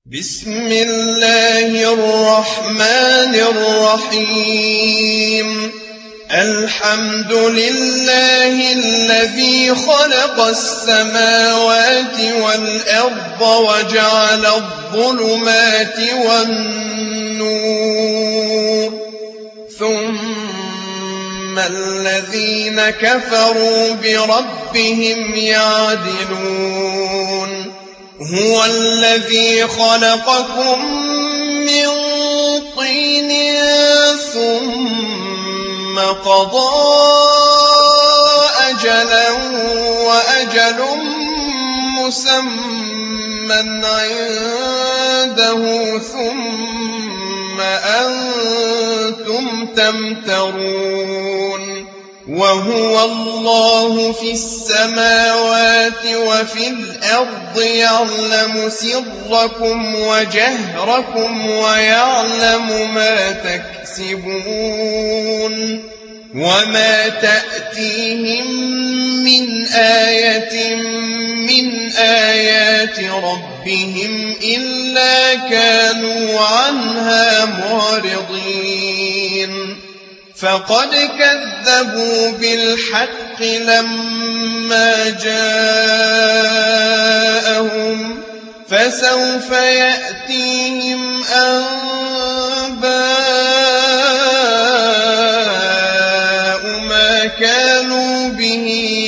بسم الله الرحمن الرحيم الحمد لله الذي خلق السماوات والأرض وجعل الظلمات والنور ثم الذين كفروا بربهم يعدلون هو الذي خلقكم من طين ثم قضى أجلا وأجل مسمى عنده ثم أنتم تمترون وهو الله في السماوات وفي الأرض يعلم سركم وجهركم ويعلم ما تكسبون وما تأتيهم من آية من آيات ربهم إلا كانوا عنها معرضين فقد كذبوا بالحق لما جاءهم فسوف يأتيهم أنباء ما كانوا به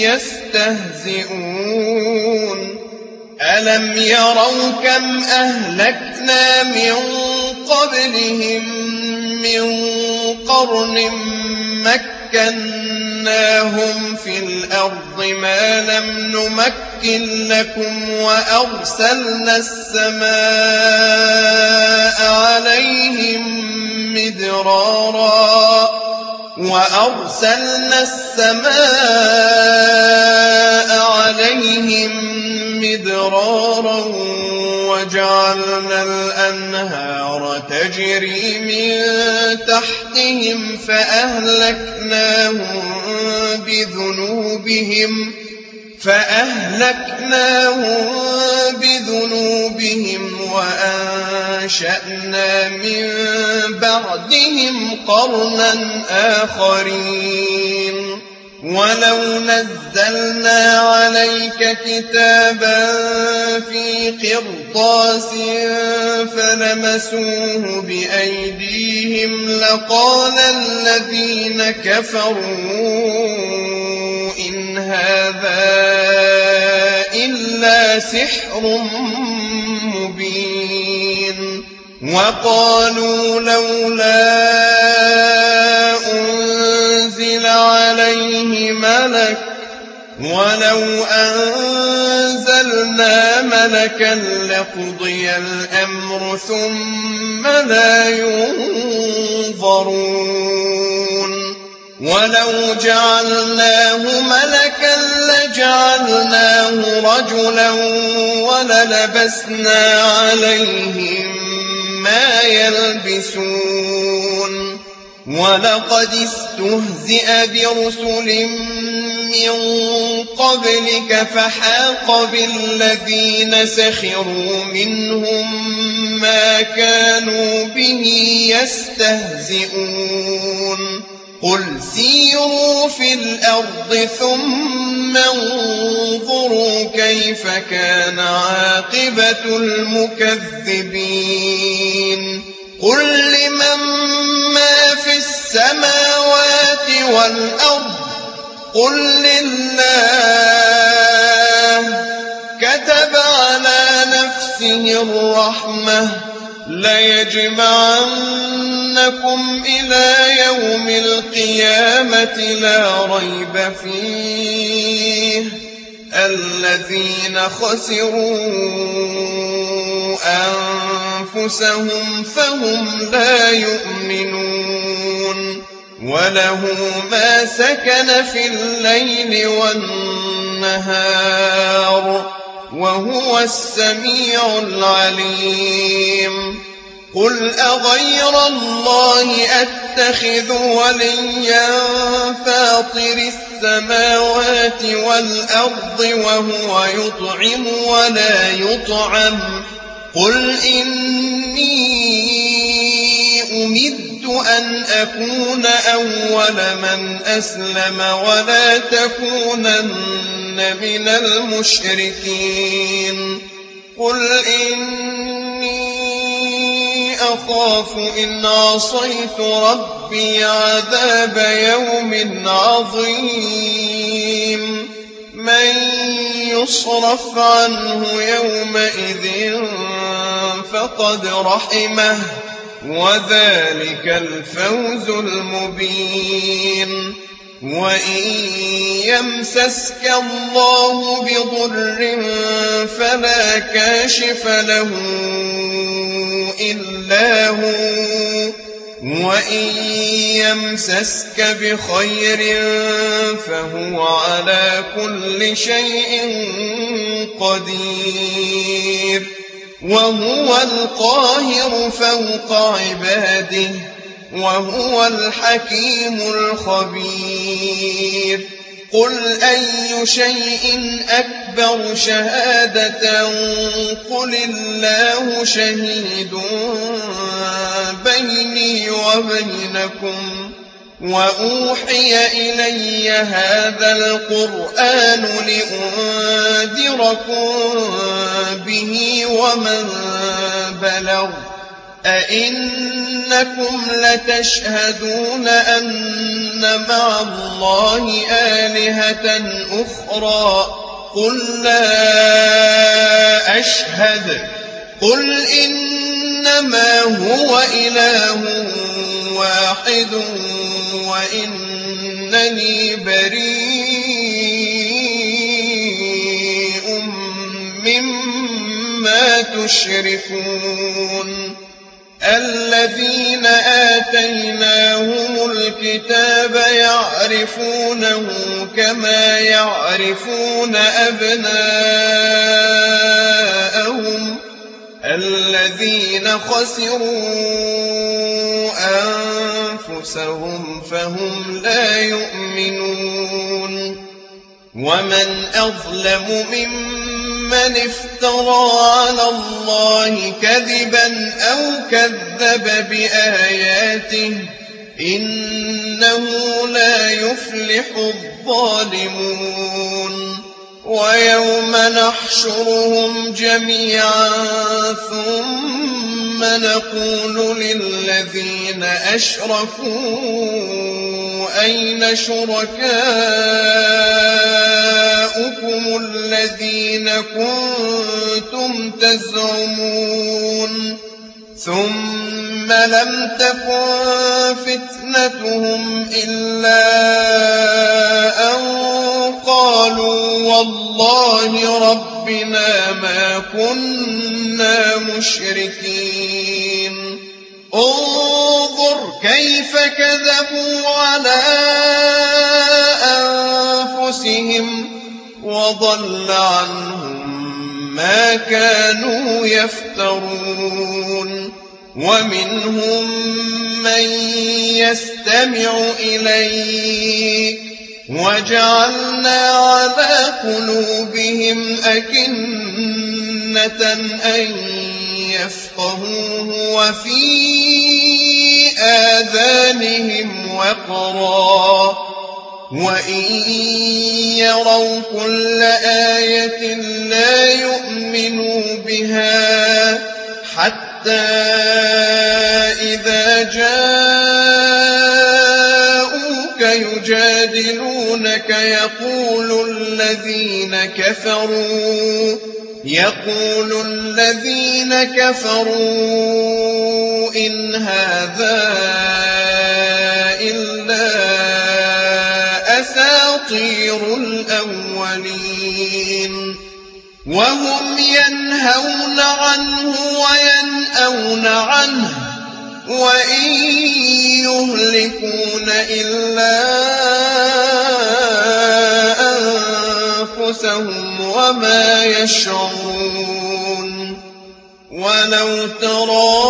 يستهزئون ألم يروا كم أهلكنا من قبلهم من قرن مكناهم في الأرض ما لم نمكن لكم وأرسلنا السماء عليهم مدرارا وجعلنا الأنهار تجري من تحتهم فأهلكناهم بذنوبهم وأنشأنا من بعدهم قرنا آخرين ولو نزلنا عليك كتابا في قرطاس فلمسوه بأيديهم لقال الذين كفروا إن هذا إلا سحر مبين وقالوا لولا أنزل عليه ملك ولو أنزلنا ملكا لقضي الأمر ثم لا ينظرون ولو جعلناه ملكا لجعلناه رجلا وللبسنا عليهم ما يلبسون ولقد استهزئ برسل من قبلك فحاق بالذين سخروا منهم ما كانوا به يستهزئون قل سيروا في الأرض ثم انظروا كيف كان عاقبة المكذبين قل لمن ما في السماوات والأرض قل لله كتب على نفسه الرحمة ليجمعنكم إلى يوم القيامة لا ريب فيه الذين خسروا أنفسهم فهم لا يؤمنون وله ما سكن في الليل والنهار وهو السميع العليم قل أغير الله أتخذ وليا فاطر السماوات والأرض وهو يطعم ولا يطعم قل إني أمرت أن أكون أول من أسلم ولا تكونن من المشركين قل إني أخاف إن عصيت ربي عذاب يوم عظيم من يصرف عنه يومئذ فقد رحمه وذلك الفوز المبين وإن يمسسك الله بضر فلا كاشف له إلا هو وإن يمسسك بخير فهو على كل شيء قدير وهو القاهر فوق عباده وهو الحكيم الخبير قل أي شيء أكبر شهادة قل الله شهيد بيني وبينكم وأوحي إلي هذا القرآن لأنذركم به ومن بلغ أئنكم لتشهدون أن مع الله آلهة أخرى قل لا أشهد قل إنما هو إله واحد وإنني بريء مما تشركون الذين آتيناهم الكتاب يعرفونه كما يعرفون أبناءهم الذين خسروا أنفسهم فهم لا يؤمنون ومن أظلم ممن افترى على الله كذبا أو كذب بآياته إنه لا يفلح الظالمون ويوم نحشرهم جميعا ثم نقول للذين أشركوا أين شركاؤكم الذين كنتم تزعمون ثم لم تكن فتنتهم إلا أن قالوا والله ربنا ما كنا مشركين انظر كيف كذبوا على أنفسهم وضل عنهم ما كانوا يفترون ومنهم من يستمع إليك وجعلنا على قلوبهم أكنة أن يفقهوه وفي آذانهم وقرا وإن يروا كل آية لا يؤمنوا بها حتى إذا جاءوك يجادلونك يقول الذين كفروا إن هذا إلا أساطير الأولين وهم ينهون عنه وينأون عنه وإن يهلكون إلا أنفسهم وما يشعرون ولو ترى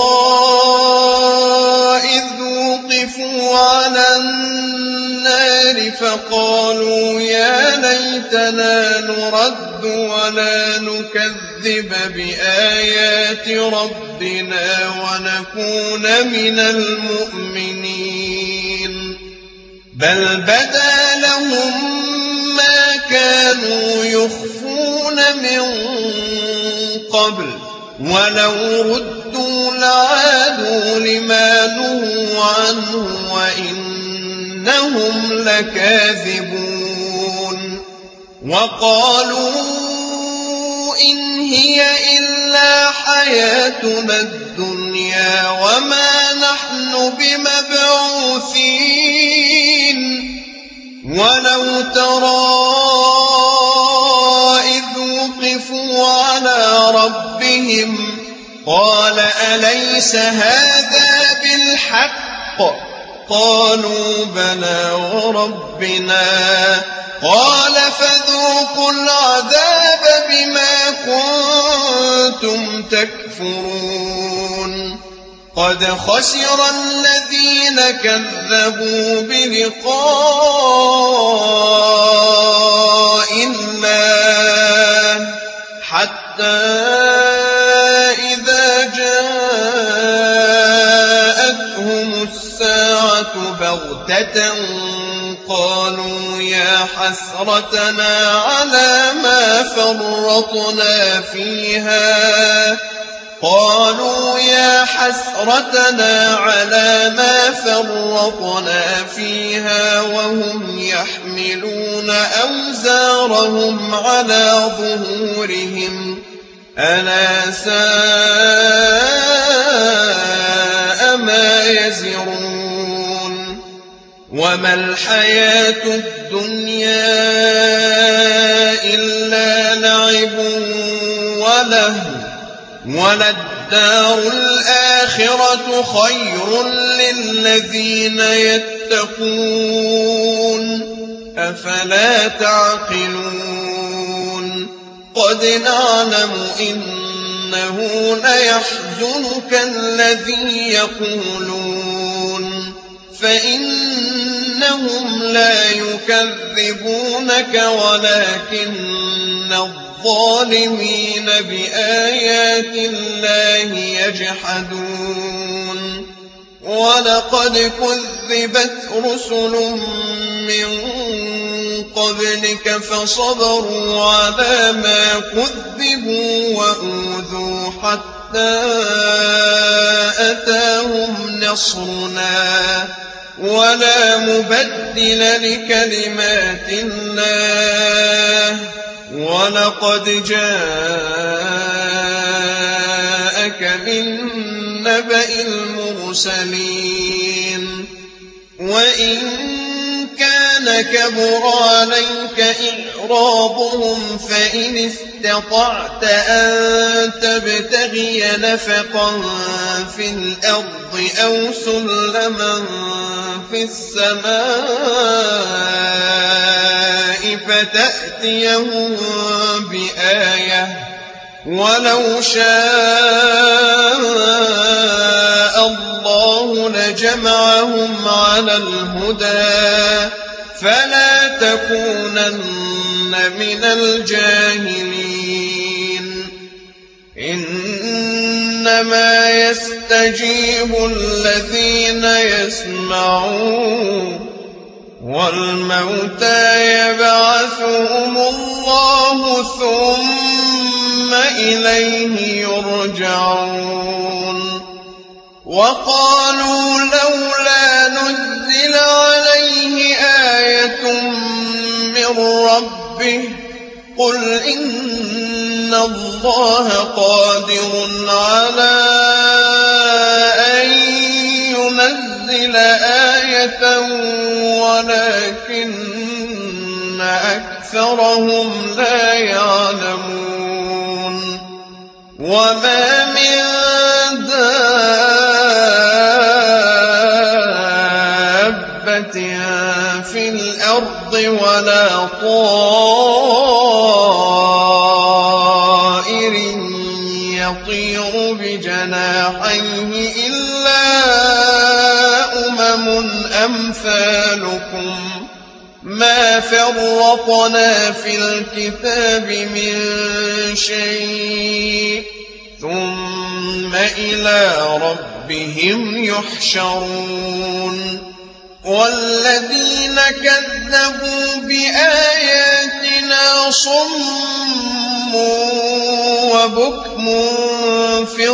إذ وقفوا على النار فقالوا يا ليتنا نرد ولا نكذب نكذب بآيات ربنا ونكون من المؤمنين بل بدا لهم ما كانوا يخفون من قبل ولو ردوا لعادوا لما نهوا عنه وإنهم لكاذبون وقالوا إن هي إلا حياتنا الدنيا وما نحن بمبعوثين ولو ترى إذ وقفوا على ربهم قال أليس هذا بالحق قالوا بلى وربنا قال فذوقوا العذاب بما كنتم تكفرون قد خسر الذين كذبوا بلقاء الله حتى إذا جاءتهم الساعة بغتة قالوا يا حسرتنا على ما فرطنا فيها وهم يحملون أوزارهم على ظهورهم ألا ساء ما يزرون وما الحياة الدنيا إلا لعب ولهو وللدار الآخرة خير للذين يتقون أفلا تعقلون قد نعلم إنه ليحزنك الذي يقولون فإنهم لا يكذبونك ولكن الظالمين بآيات الله يجحدون ولقد كذبت رسل من قبلك فصبروا على ما كذبوا وأوذوا حتى أتاهم نصرنا ولا مبدل لكلمات الله ولقد جاءك من نبأ المرسلين وإن كان كبر عليك إعراضهم فإن استطعت أن تبتغي نفقا في الأرض أو سلما في السماء فتأتيهم بآية ولو شاء الله لجمعهم على الهدى فلا تكونن من الجاهلين إنما يستجيب الذين يسمعون والموتى يبعثهم الله ثم إليه يرجعون وقالوا لولا نزل عليه آية من ربه قل إن الله قادر على أن ينزل آية ولكن أكثرهم لا يعلمون وما من دابة في الأرض ولا طائر يطير بجناحيه إلا أمم أمثالكم ما فرطنا في الكتاب من شيء ثم إلى ربهم يحشرون والذين كذبوا بآياتنا صم وبكم في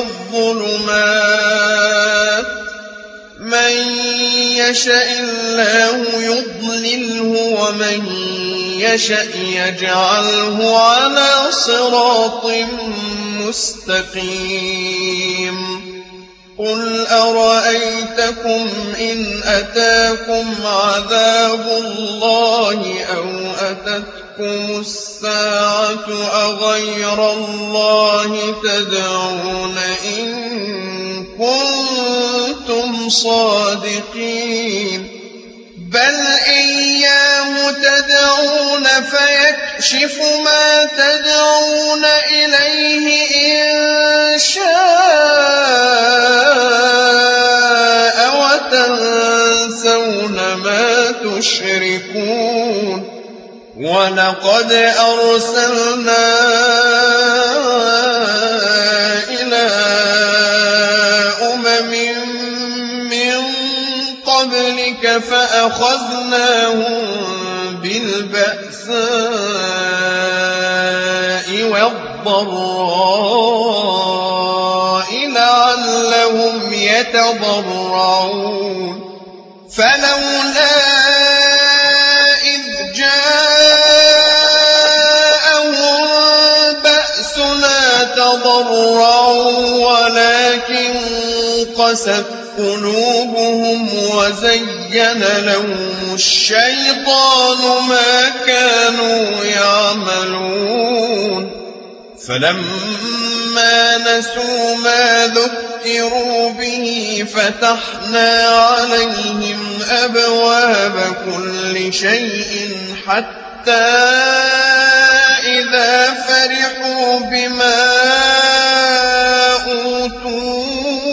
الظلمات من يشاء الله يضلله ومن يشاء يجعله على صراط مستقيم قل أرأيتكم إن أتاكم عذاب الله أو أتتكم الساعة أغير الله تدعون إن كنتم صادقين بل إياه تدعون فيكشف ما تدعون إليه إن شاء وتنسون ما تشركون ولقد أرسلنا إلى أمم من قبلك فأخذناهم بالبأساء والضراء لعلهم يتضرعون فلولا إذ جاءهم بأسنا تضرعوا ولكن قست قلوبهم وزين لهم الشيطان ما كانوا يعملون فلما نسوا ما ذكروا به فتحنا عليهم أبواب كل شيء حتى إذا فرحوا بما أوتوا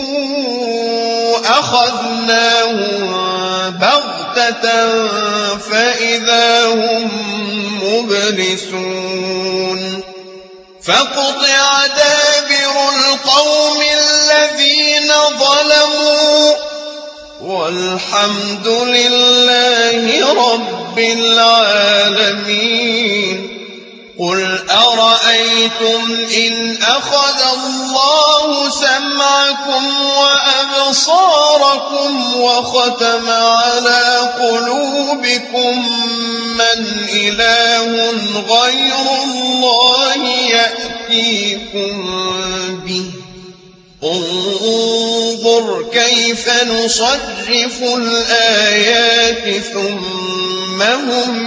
أخذناهم بغتة فإذا هم مبلسون فقطع دابر القوم الذين ظلموا والحمد لله رب العالمين قل أرأيتم إن أخذ الله سمعكم وأبصاركم وختم على قلوبكم من إله غير الله يأتيكم به انظر كيف نصرف الآيات ثم هم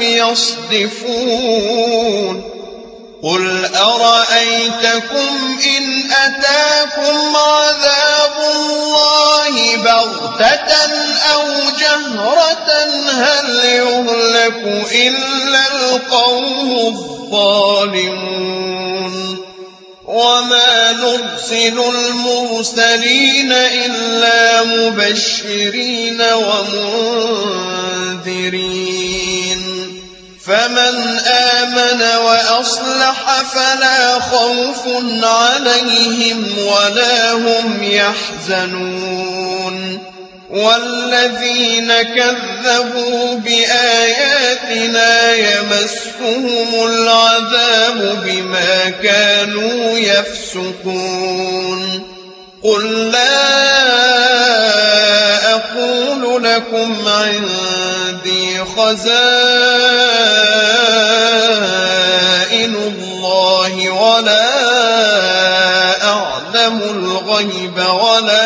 يصدفون قل أرأيتكم إن أتاكم عذاب الله بغتة أو جهرة هل يهلك إلا القوم الظالمون وما نرسل المرسلين إلا مبشرين ومنذرين فمن آمن وأصلح فلا خوف عليهم ولا هم يحزنون والذين كذبوا بآياتنا يمسهم العذاب بما كانوا يفسقون قل لا أقول لكم عندي خزائن الله ولا أعلم الغيب ولا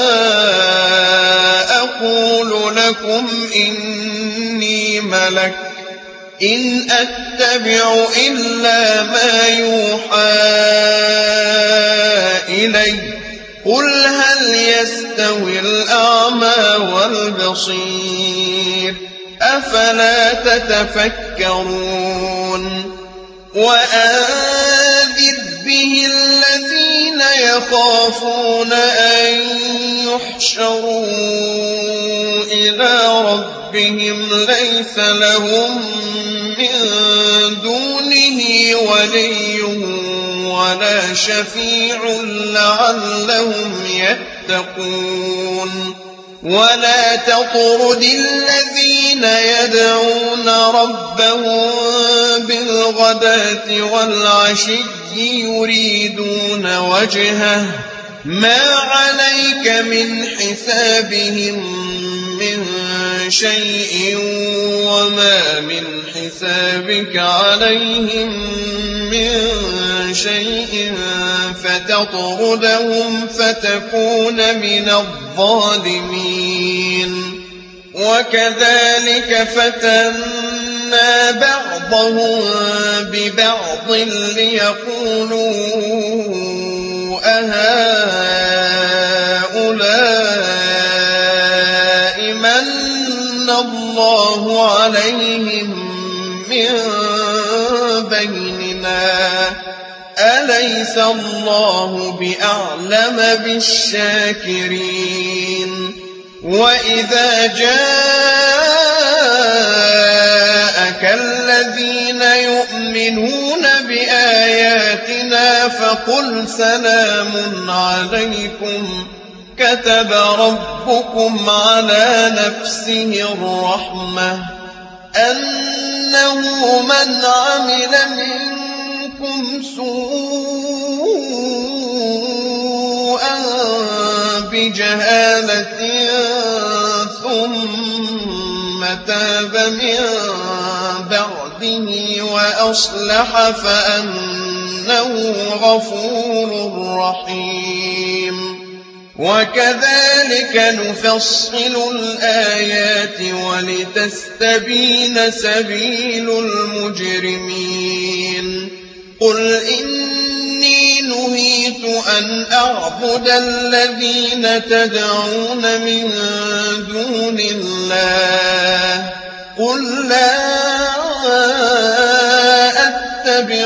أقول لكم إني ملك إن أتبع إلا ما يوحى إلي قل هل يستوي الأعمى والبصير أفلا تتفكرون وأنذر به الذين يخافون أن يحشروا إلى ربهم ليس لهم من دونه ولي ولا شفيع لعلهم يتقون ولا تطرد الذين يدعون ربهم بالغداة والعشي يريدون وجهه ما عليك من حسابهم من شيء وما من حسابك عليهم من شيء فتطردهم فتكون من الظالمين وكذلك فتنا بعضهم ببعض ليقولوا أهؤلاء من الله عليهم من بيننا أليس الله بأعلم بالشاكرين وإذا جاءك الذين يؤمنون بآياتنا فقل سلام عليكم كتب ربكم على نفسه الرحمة أنه من عمل منكم سوءا بجهالة ثم تاب من بعده وأصلح فأنه غفور رحيم وكذلك نفصل الآيات ولتستبين سبيل المجرمين قل إني نهيت أن أعبد الذين تدعون من دون الله قل لا أتبع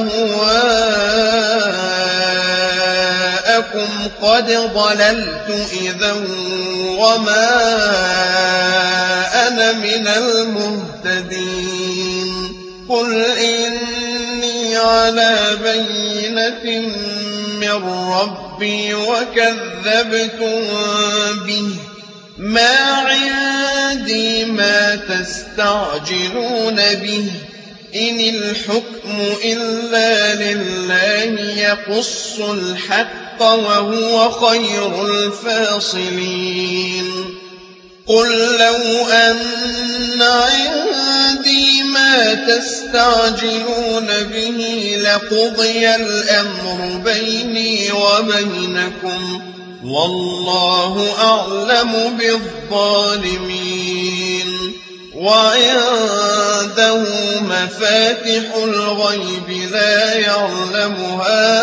أهواءكم قد ضللت إذا وما أنا من المهتدين قل إني على بينة من ربي وكذبتم به ما عندي ما تستعجلون به إن الحكم إلا لله يقص الحق وهو خير الفاصلين قل لو أن عندي ما تستعجلون به لقضي الأمر بيني وبينكم والله أعلم بالظالمين وعنده مفاتح الغيب لا يعلمها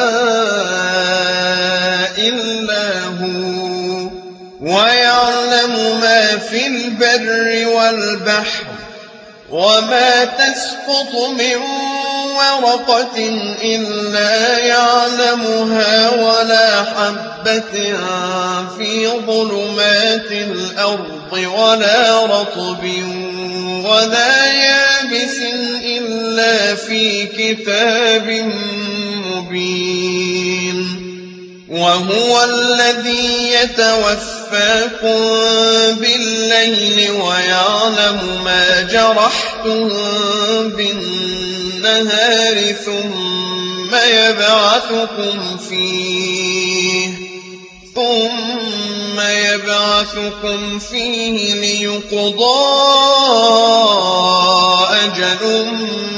إلا هو ويعلم ما في البر والبحر وما تسقط من ورقة إلا يعلمها ولا حبة في ظلمات الأرض ولا رطب ولا يابس إلا في كتاب مبين وهو الذي يتوفاكم بالليل ويعلم ما جرحتم بالنهار ثم يبعثكم فيه ليقضى أجل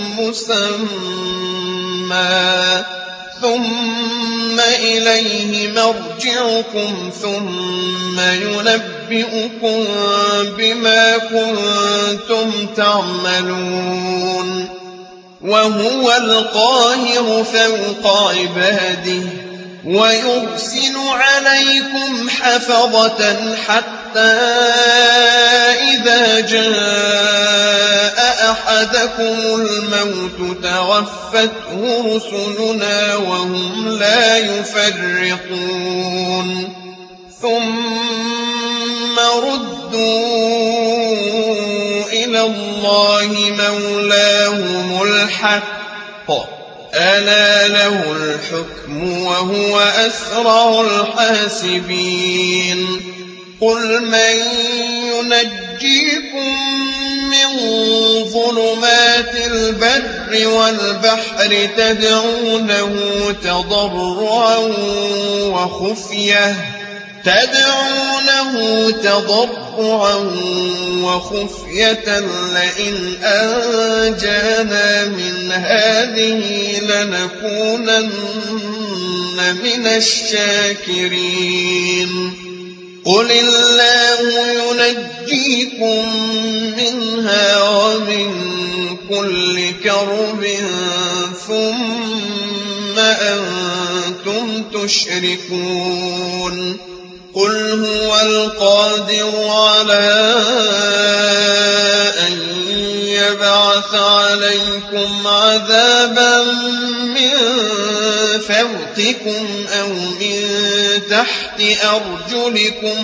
مسمى ثم إليه مرجعكم ثم ينبئكم بما كنتم تعملون وهو القاهر فوق عباده ويرسل عليكم حفظة حتى إذا جاء أحدكم الموت توفته رسلنا وهم لا يفرطون ثم ردوا إلى الله مولاهم الحق ألا له الحكم وهو أسرع الحاسبين قل من ينجيكم من ظلمات البر والبحر تدعونه تضرعا وخفية لئن أنجانا من هذه لنكونن من الشاكرين قل الله ينجيكم منها ومن كل كرب ثم أنتم تشركون قل هو القادر على أن يبعث عليكم عذابا من فوقكم أو من تحت أرجلكم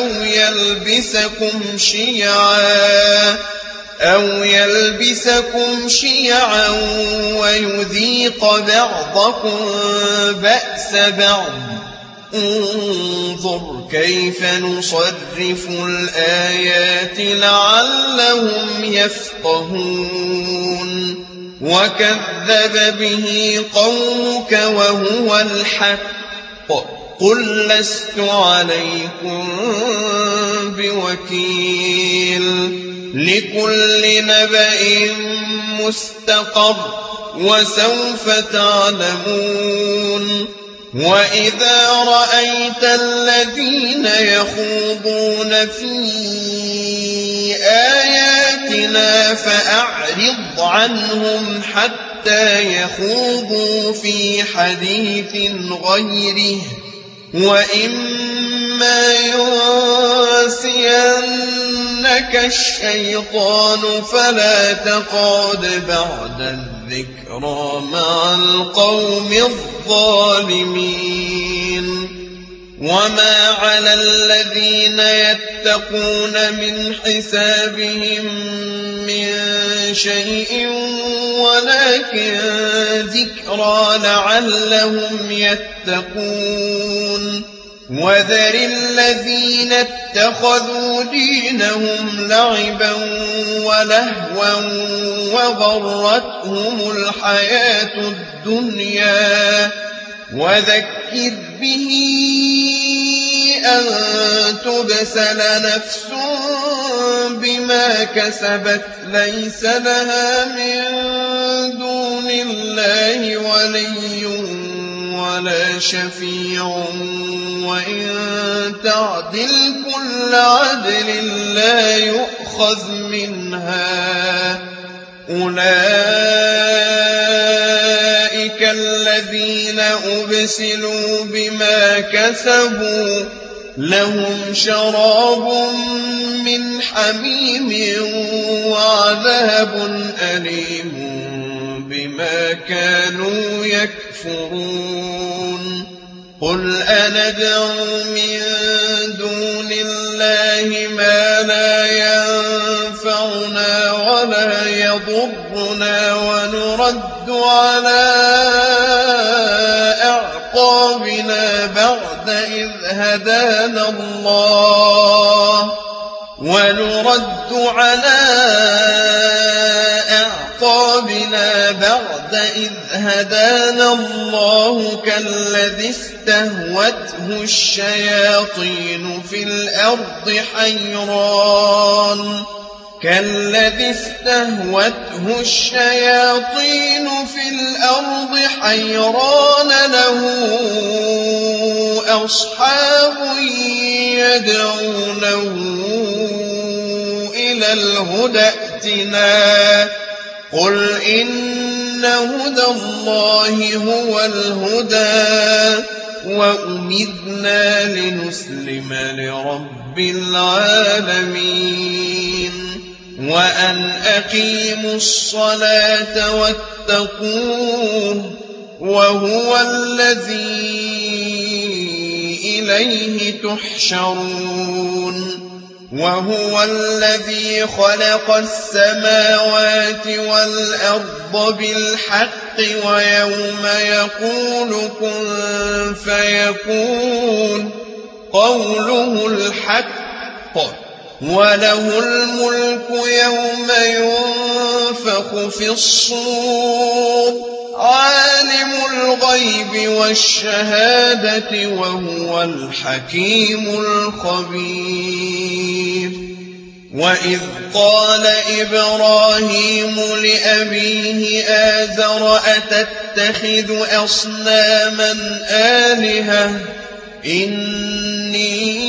أو يلبسكم شيعا ويذيق بعضكم بأس بعض انظر كيف نصرف الآيات لعلهم يفقهون وكذب به قومك وهو الحق قل لست عليكم بوكيل لكل نبأ مستقر وسوف تعلمون وإذا رأيت الذين يخوضون في آياتنا فأعرض عنهم حتى يخوضوا في حديث غيره وإما ينسينك الشيطان فلا تقعد بعد الذكرى مع القوم الظالمين وما على الذين يتقون من حسابهم من شيء ولكن ذكرى لعلهم يتقون وذر الذين اتخذوا دينهم لعبا ولهوا وغرتهم الحياة الدنيا وذكر به أن تبسل نفس بما كسبت ليس لها من دون الله ولي ولا شفيع وإن تعدل كل عدل لا يؤخذ منها أولئك الذين أبسلوا بما كسبوا لهم شراب من حميم وعذاب أليم بما كانوا يكفرون قل أندعو من دون الله ما لا ينفعنا ولا يضرنا ونرد على أعقابنا بعد إذ هدانا الله كالذي استهوته الشياطين في الأرض حيران له أصحاب يدعونه إلى الهدى ائتنا قل إن هدى الله هو الهدى وأمرنا لنسلم لرب العالمين وأن أقيموا الصلاة واتقوه وهو الذي إليه تحشرون وهو الذي خلق السماوات والأرض بالحق ويوم يقول كن فيكون قوله الحق وله الملك يوم ينفخ في الصور عالم الغيب والشهادة وهو الحكيم الخبير وإذ قال إبراهيم لأبيه آزر أتتخذ أصناما آلهة إني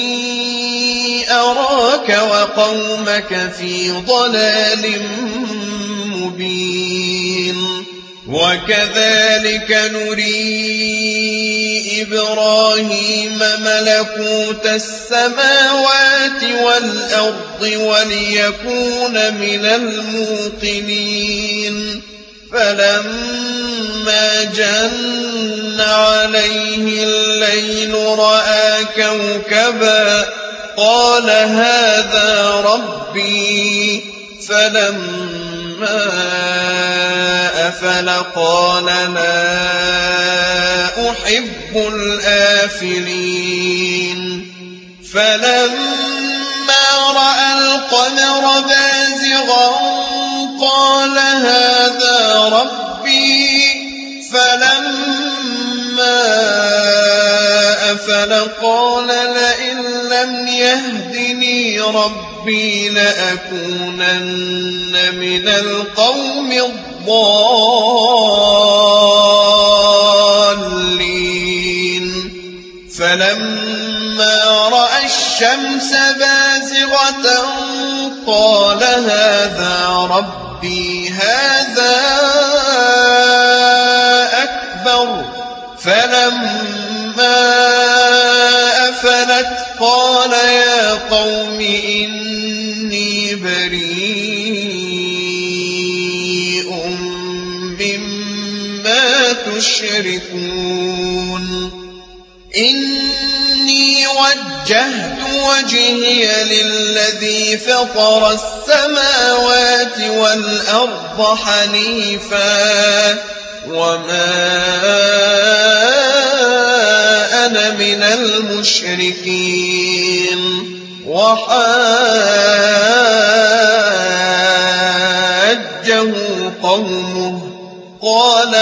أراك وقومك في ضلال مبين وكذلك نري إبراهيم ملكوت السماوات والأرض وليكون من الموقنين فلما جن عليه الليل رأى كوكبا قال هذا ربي فلما أفل قال لا أحب الآفلين فلما رأى القمر بازغا قال هذا ربي فلما أفل قال لئن لم يهدني ربي لأكونن من القوم الضالين فلما رأى الشمس بازغة قال هذا ربي هذا أكبر فلما أفلت قال يا قوم إني بريء مما تشركون إني وجهت وجهي للذي فطر السماوات والأرض حنيفا وما أنا من المشركين وحاجه قومه قال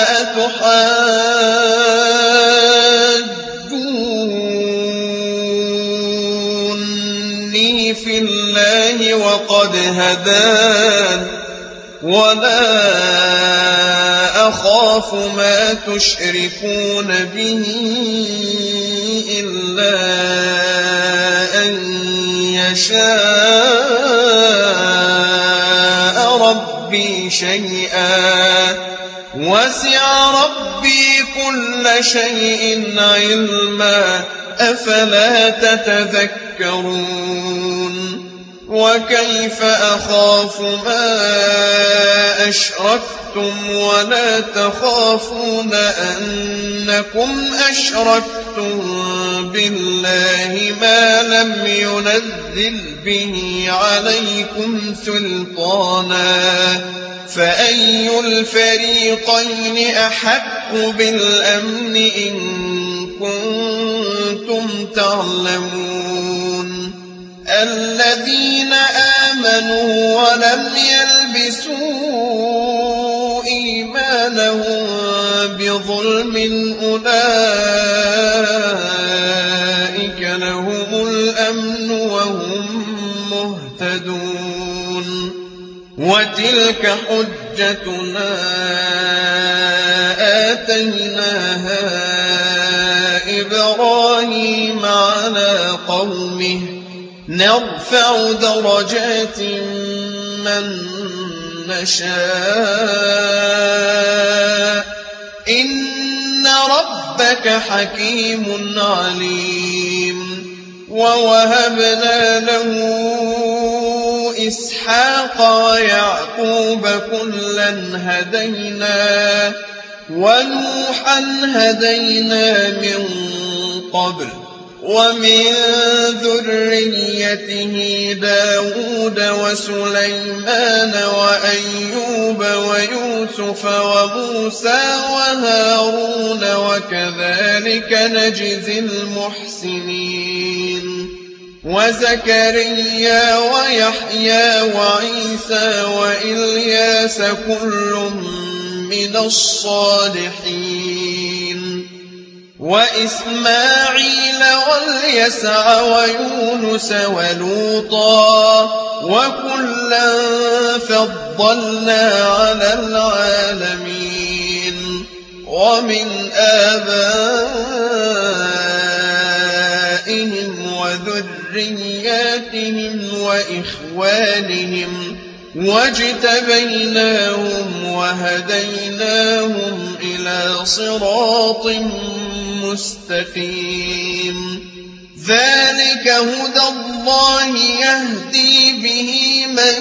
أتحاجوني في الله وقد هدان ولا أخاف ما تشركون به إلا أن يشاء ربي شيئا وسع ربي كل شيء علما أفلا تتذكرون وكيف أخاف ما أشركتم ولا تخافون أنكم أشركتم بالله ما لم ينزل به عليكم سلطانا فأي الفريقين أحق بالأمن إن كنتم تعلمون الذين آمنوا ولم يلبسوا إيمانهم بظلم أولئك لهم الأمن وهم مهتدون وتلك حجتنا آتيناها إبراهيم على قومه نرفع درجات من نشاء إن ربك حكيم عليم ووهبنا له إسحاق ويعقوب كلا هدينا ونوحا هدينا من قبل ومن ذريته داود وسليمان وأيوب ويوسف وموسى وهارون وكذلك نجزي المحسنين وزكريا ويحيى وعيسى وإلياس كل من الصالحين وإسماعيل واليسع ويونس ولوطا وكلا فضلنا على العالمين ومن آبائهم وذرياتهم وإخوانهم واجتبيناهم وهديناهم إلى صراط مستقيم ذلك هدى الله يهدي به من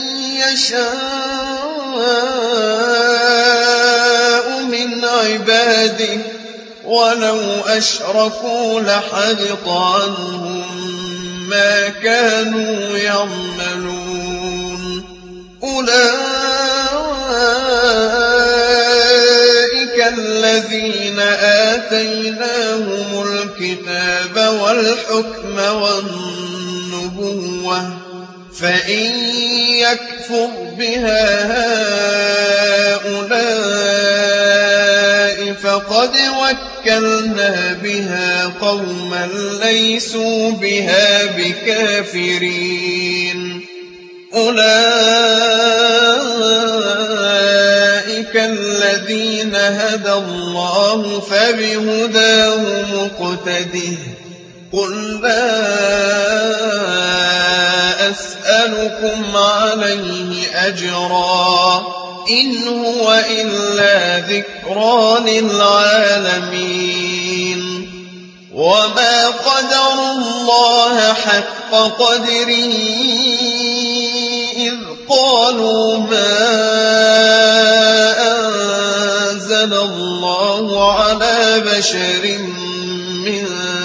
يشاء من عباده ولو أشركوا لحبط عنهم ما كانوا يعملون أولئك الذين آتيناهم الكتاب والحكم والنبوة فإن يكفر بها هؤلاء فقد وكلنا بها قوما ليسوا بها بكافرين أولئك الذين هدى الله فبهداه مقتده قل لا أسألكم عليه أجرا إن هو إلا ذكرى للعالمين وما قدروا الله حق قدره إذ قالوا ما أنزل الله على بشر من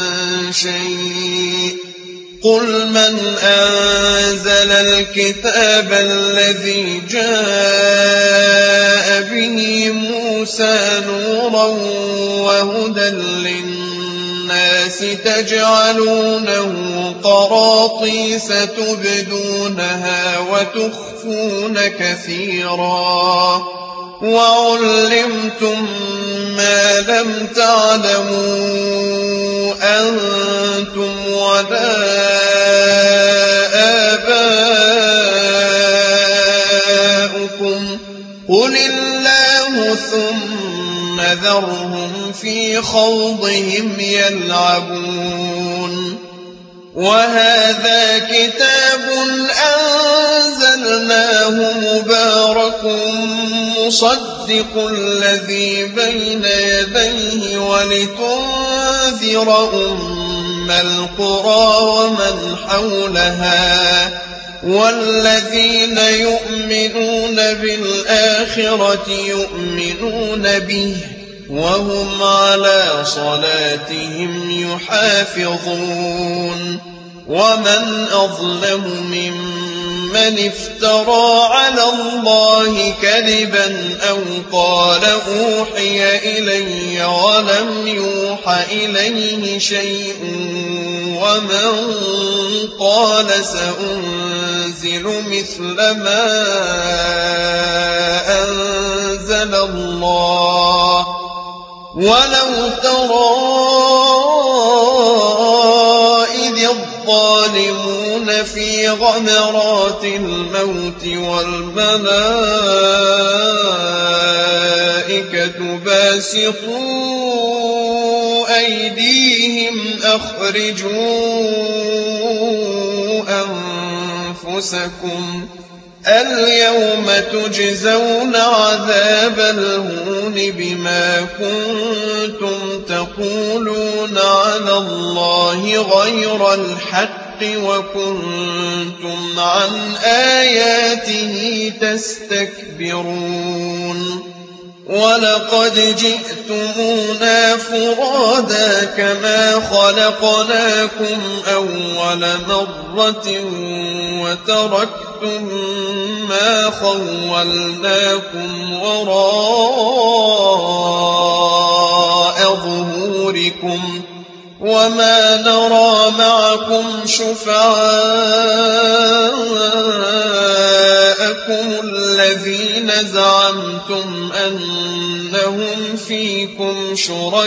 شيء قل من أنزل الكتاب الذي جاء به موسى نورا وهدى للناس تجعلونه قراطيس تبدونها وتخفون كثيرا وعلمتم ما لم تعلموا أنتم ولا آباؤكم قل الله ثم ذرهم في خوضهم يلعبون وهذا كتاب أنزلناه مبارك مصدق الذي بين يديه ولتنذر أم القرى ومن حولها والذين يؤمنون بالآخرة يؤمنون به وهم على صلاتهم يحافظون ومن أظلم ممن افترى على الله كذبا أو قال أوحي إلي ولم يوح إليه شيء ومن قال سأنزل مثل ما أنزل الله ولو ترى إذ الظالمون في غمرات الموت والملائكة باسطوا أيديهم أخرجوا أنفسكم اليوم تجزون عذاب الهون بما كنتم تقولون على الله غير الحق وكنتم عن آياته تستكبرون ولقد جئتمونا فرادا كما خلقناكم أول مرة وتركتم ما خولناكم وراء ظهوركم وما نرى معكم شفعاءكم الذين زعمتم أنهم فيكم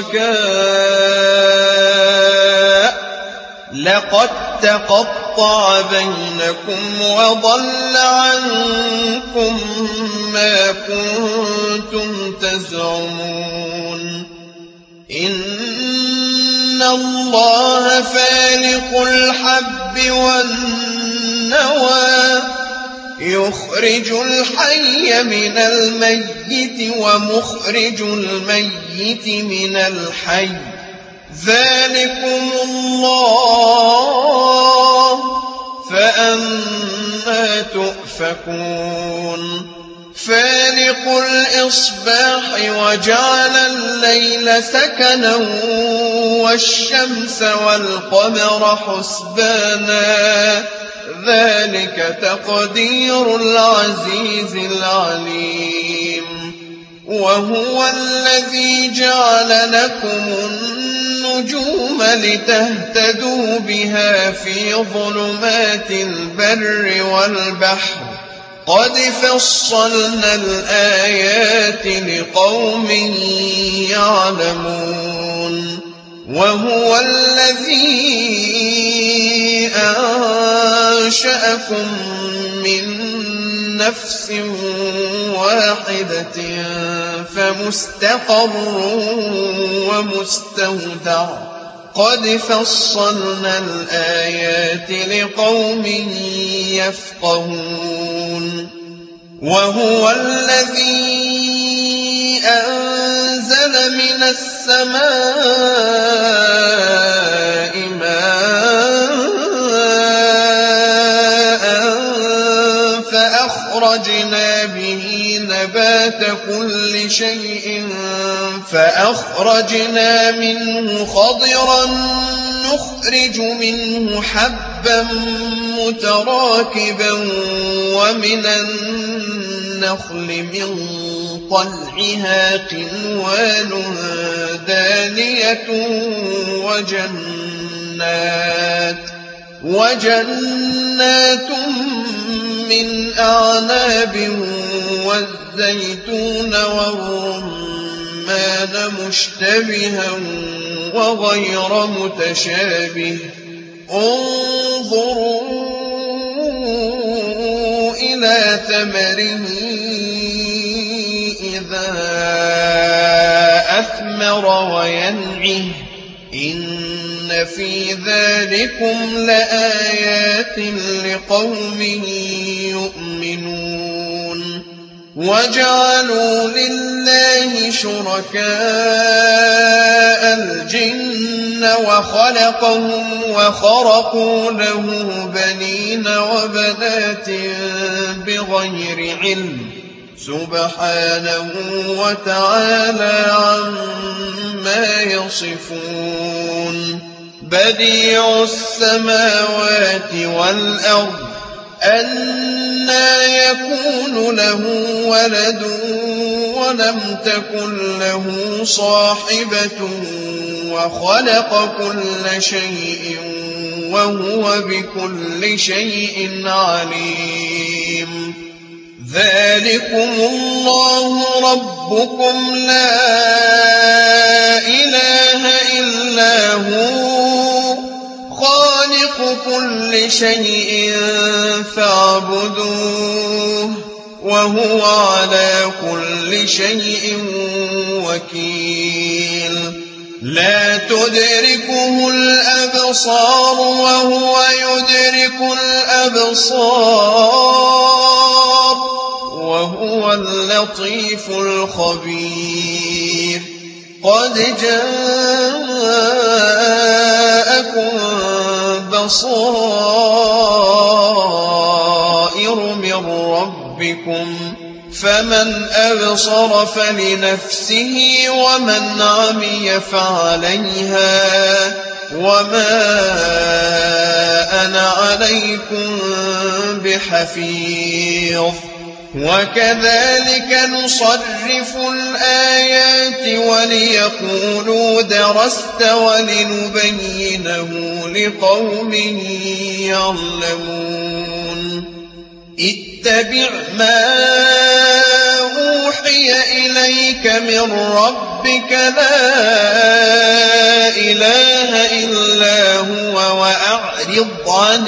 شركاء لقد تقطع بينكم وضل عنكم ما كنتم تزعمون إن الله فالق الحب والنوى يخرج الحي من الميت ومخرج الميت من الحي ذلكم الله فأنى تؤفكون فالق الإصباح وجعل الليل سكنا والشمس والقمر حسبانا ذلك تقدير العزيز العليم وهو الذي جعل لكم النجوم لتهتدوا بها في ظلمات البر والبحر قد فصلنا الآيات لقوم يعلمون وهو الذي أنشأكم من نفس واحدة فمستقر ومستودع قد فصلنا الآيات لقوم يفقهون وهو الذي أنزل من السماء ماء فأخرجنا به نبات كل شيء فأخرجنا منه خضرا نخرج منه حبا متراكبا ومن النخل من طلعها قنوان دانية وجنات من أعناب والزيتون والرمان مشتبها وغير متشابه انظروا إلى ثمره إذا أثمر وينعه إن في ذلكم لآيات لقوم يؤمنون وجعلوا لله شركاء الجن وخلقهم وخرقوا له بنين وبنات بغير علم سبحانه وتعالى عما يصفون بديع السماوات والأرض أنى يكون له ولد ولم تكن له صاحبة وخلق كل شيء وهو بكل شيء عليم ذلكم الله ربكم لا إله إلا هو خالق كل شيء فاعبدوه وهو على كل شيء وكيل لا تدركه الأبصار وهو يدرك الأبصار وهو اللطيف الخبير قد جاءكم وبصائر من ربكم فمن أبصر فلنفسه ومن عمي فعليها وما أنا عليكم بحفيظ وكذلك نصرف الآيات وليقولوا درست ولنبينه لقوم يعلمون اتبع ما أوحي إليك من ربك لا إله إلا هو وأعرض عن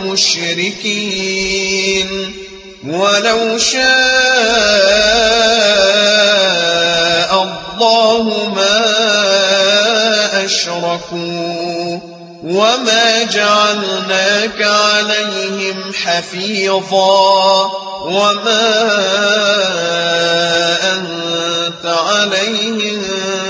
المشركين ولو شاء الله ما أشركوا وما جعلناك عليهم حفيظا وما أنت عليهم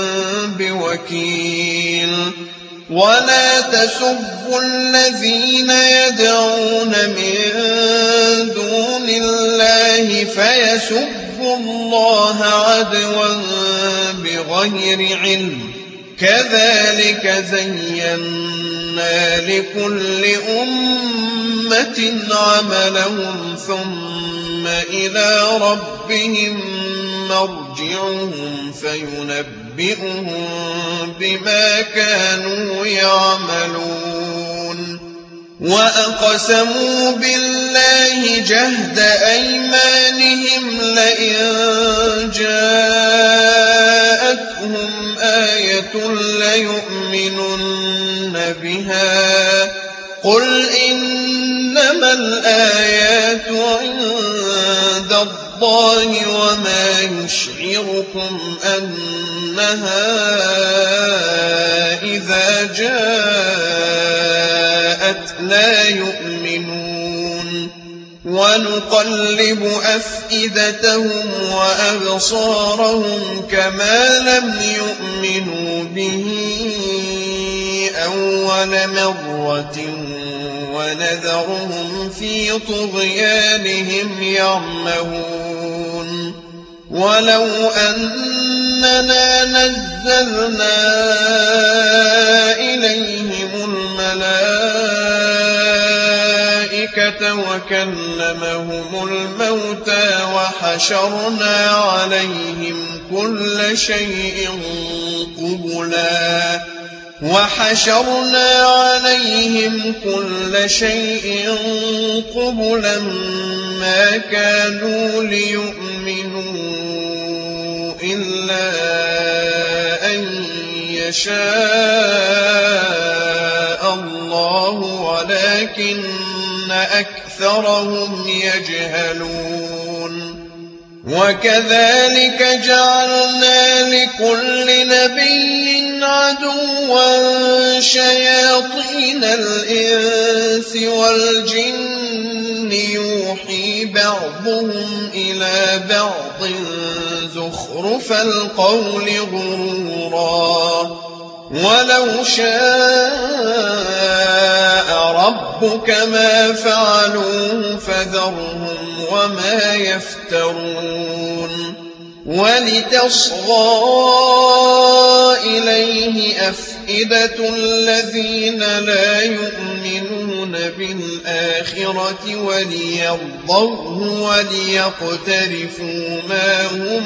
بوكيل ولا تسبوا الذين يدعون من دون الله فيسبوا الله عدوا بغير علم كذلك زينا لكل أمة عملهم ثم إلى ربهم مرجعهم فينبئهم بما كانوا يعملون وأقسموا بالله جهد أيمانهم لئن جاءتهم آية ليؤمنن بها قل إنما الآيات عند الله وما يشعركم أنها إذا جاءت لا يؤمنون ونقلب أفئدتهم وأبصارهم كما لم يؤمنوا به أول مرة ونذرهم في طغيانهم يعمهون ولو أننا نزلنا إليهم الملائكة وكلمهم الموتى وحشرنا عليهم كل شيء قبلا ما كانوا ليؤمنوا إلا أن يشاء الله ولكن أكثرهم يجهلون وكذلك جعلنا لكل نبي عدوا شياطين الإنس والجن يوحي بعضهم إلى بعض زخرف القول غرورا ولو شاء ربك ما فعلوه فذرهم وما يفترون ولتصغى إليه أفئدة الذين لا يؤمنون بالآخرة وليرضوه وليقترفوا ما هم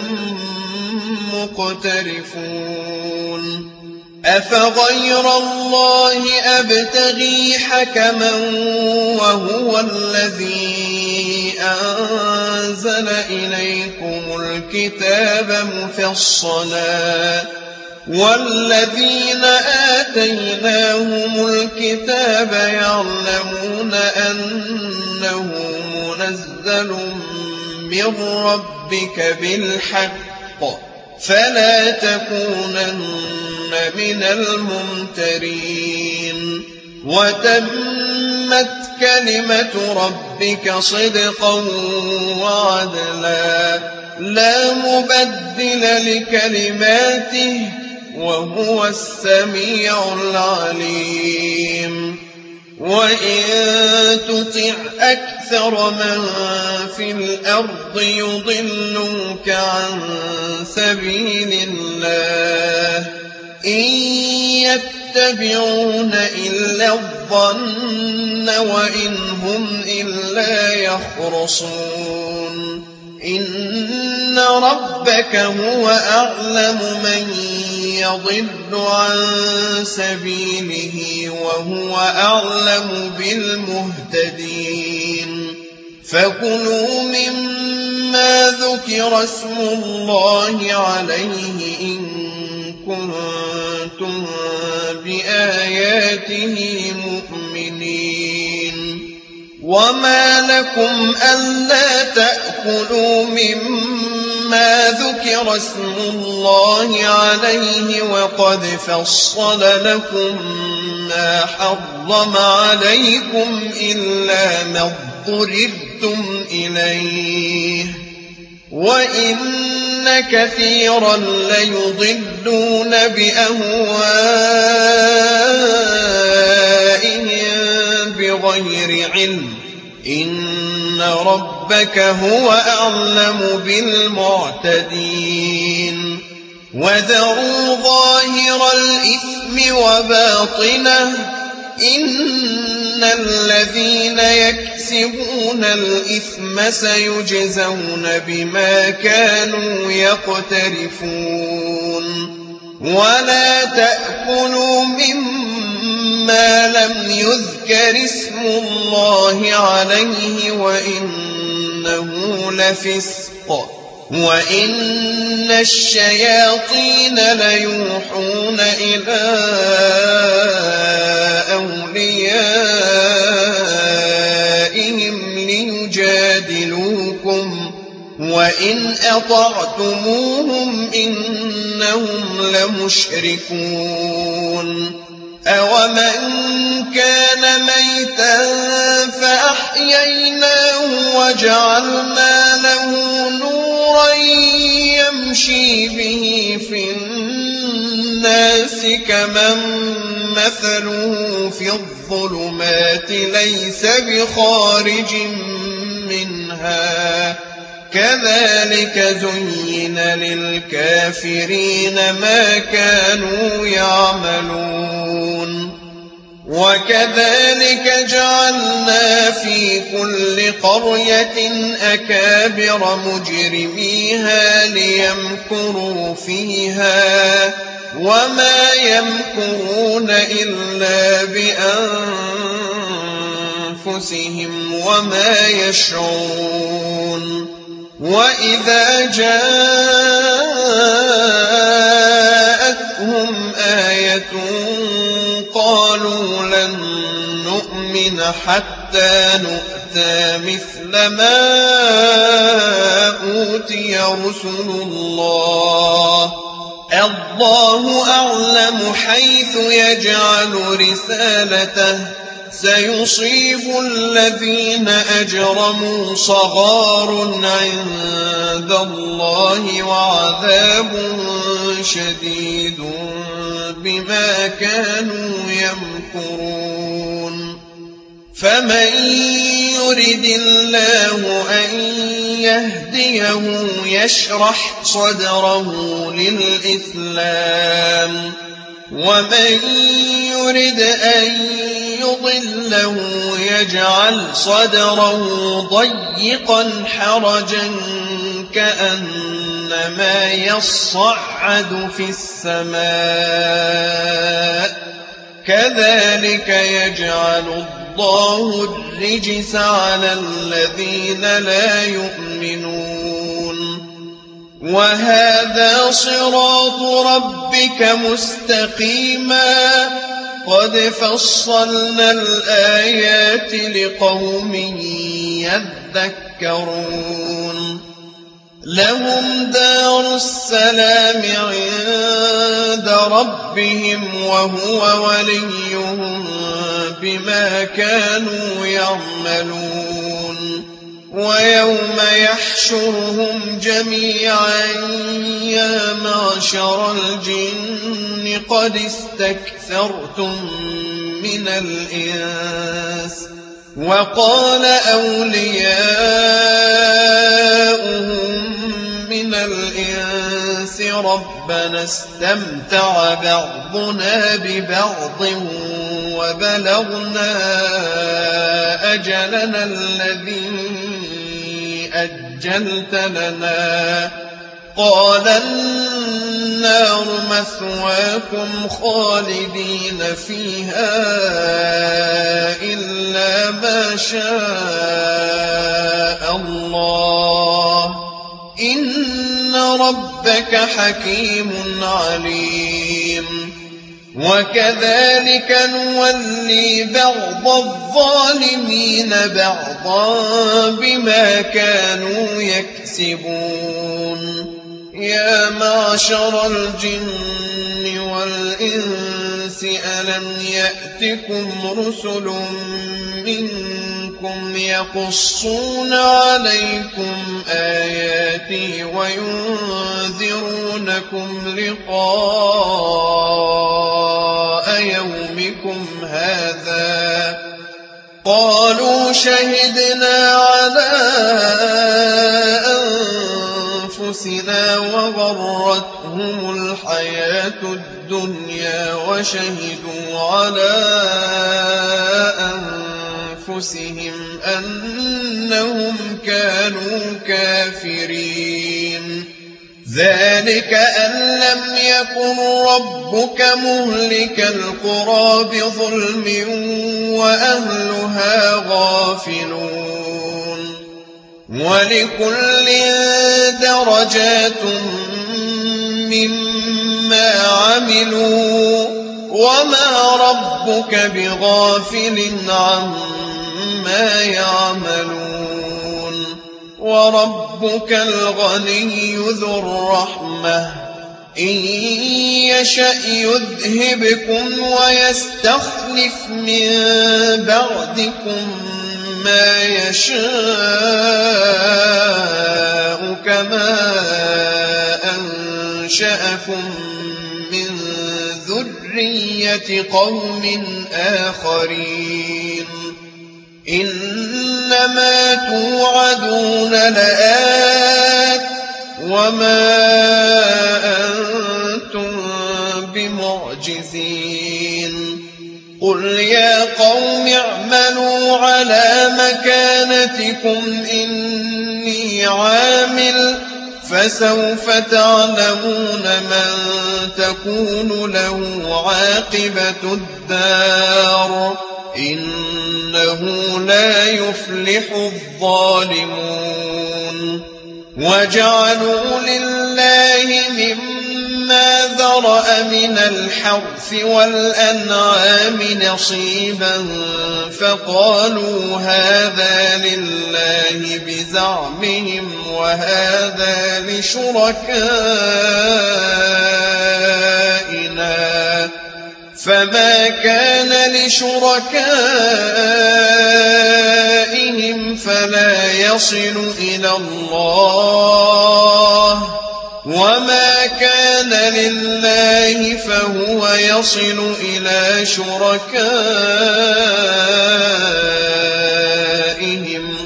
مقترفون أفغير الله أبتغي حكما وهو الذي أنزل إليكم الكتاب مفصلا والذين آتيناهم الكتاب يعلمون أنه منزل من ربك بالحق فلا تكونن من الممترين وتمت كلمة ربك صدقا وعدلا لا مبدل لكلماته وهو السميع العليم وإن تطع أكثر من في الأرض يضلوك عن سبيل الله إن يتبعون إلا الظن وإن هم إلا يخرصون إن ربك هو أعلم من يضل عن سبيله وهو أعلم بالمهتدين فكلوا مما ذكر اسم الله عليه إن كنتم بآياته مؤمنين وما لكم ألا تأكلوا مما ذكر اسم الله عليه وقد فصل لكم ما حرم عليكم إلا ما اضطررتم إليه وإن كثيرا ليضلون بأهوائهم بغير علم إن ربك هو أعلم بالمعتدين وذروا ظاهر الإثم وباطنه إن الذين يكسبون الإثم سيجزون بما كانوا يقترفون ولا تأكلوا مما لم يذكر اسم الله عليه وإنه لفسق وإن الشياطين ليوحون إلى أوليائهم ليجادلوكم وإن أطعتموهم إنهم لمشركون أومن كان ميتا فأحييناه وجعلنا له نورا يمشي به في الناس كمن مثله في الظلمات ليس بخارج منها كذلك زين للكافرين ما كانوا يعملون وكذلك جعلنا في كل قرية أكابر مجرميها ليمكروا فيها وما يمكرون إلا بأنفسهم وما يشعرون وإذا جاءتهم آية قالوا لن نؤمن حتى نؤتى مثل ما أوتي رسل الله الله أعلم حيث يجعل رسالته سيصيب الذين أجرموا صغار عند الله وعذاب شديد بما كانوا يمكرون فمن يرد الله أن يهديه يشرح صدره للإسلام ومن يرد أن يضله يجعل صدره ضيقا حرجا كأنما يصعد في السماء كذلك يجعل الله الرجس على الذين لا يؤمنون وهذا صراط ربك مستقيما قد فصلنا الآيات لقوم يذكرون لهم دار السلام عند ربهم وهو وليهم بما كانوا يعملون ويوم يحشرهم جميعا يا معشر الجن قد استكثرتم من الإنس وقال أولياؤهم من الإنس ربنا استمتع بعضنا ببعض وبلغنا أجلنا الذي أجلت لنا قال النار مثواكم خالدين فيها إلا ما شاء الله إن ربك حكيم عليم وكذلك نولي بعض الظالمين بعضا بما كانوا يكسبون يا معشر الجن والإنس ألم يأتكم رسل منكم يقصون عليكم آياتي وينذرونكم لقاء يومكم هذا قالوا شهدنا على أنفسنا وغرتهم الحياة الدنيا وشهدوا على أنفسهم أنهم كانوا كافرين ذلك أن لم يكن ربك مهلك القرى بظلم وأهلها غافلون ولكل درجات مما عملوا وما ربك بغافل عما يعملون وربك الغني ذو الرحمة إن يشأ يذهبكم ويستخلف من بعدكم ما يشاء كما أنشأكم من ذرية قوم آخرين إنما توعدون لآت وما أنتم بمعجزين قل يا قوم اعملوا على مكانتكم إني عامل فسوف تعلمون من تكون له عاقبة الدار إنه لا يفلح الظالمون وجعلوا لله مما ذرأ من الحرث والأنعام نصيبا فقالوا هذا لله بزعمهم وهذا لشركائنا فما كان لشركائهم فلا يصل إلى الله وما كان لله فهو يصل إلى شركائهم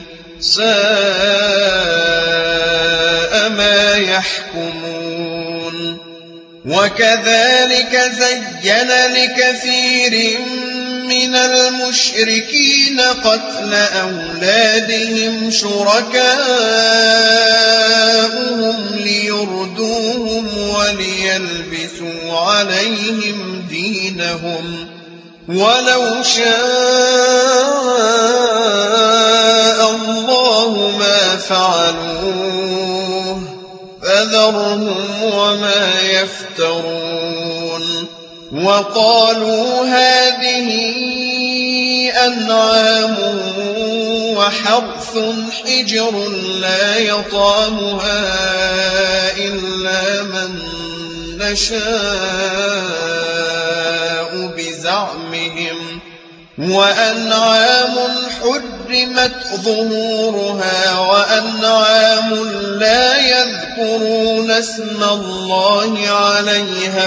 ساء ما يحكمون وكذلك زين لكثير من المشركين قتل أولادهم شركاؤهم ليردوهم وليلبسوا عليهم دينهم ولو شاء الله ما فعلوه فذرهم وما يفترون وقالوا هذه أنعام وحرث حجر لا يطعمها إلا من نشاء بزعمهم وأنعام حرمت حرمت ظهورها وأنعام لا يذكرون اسم الله عليها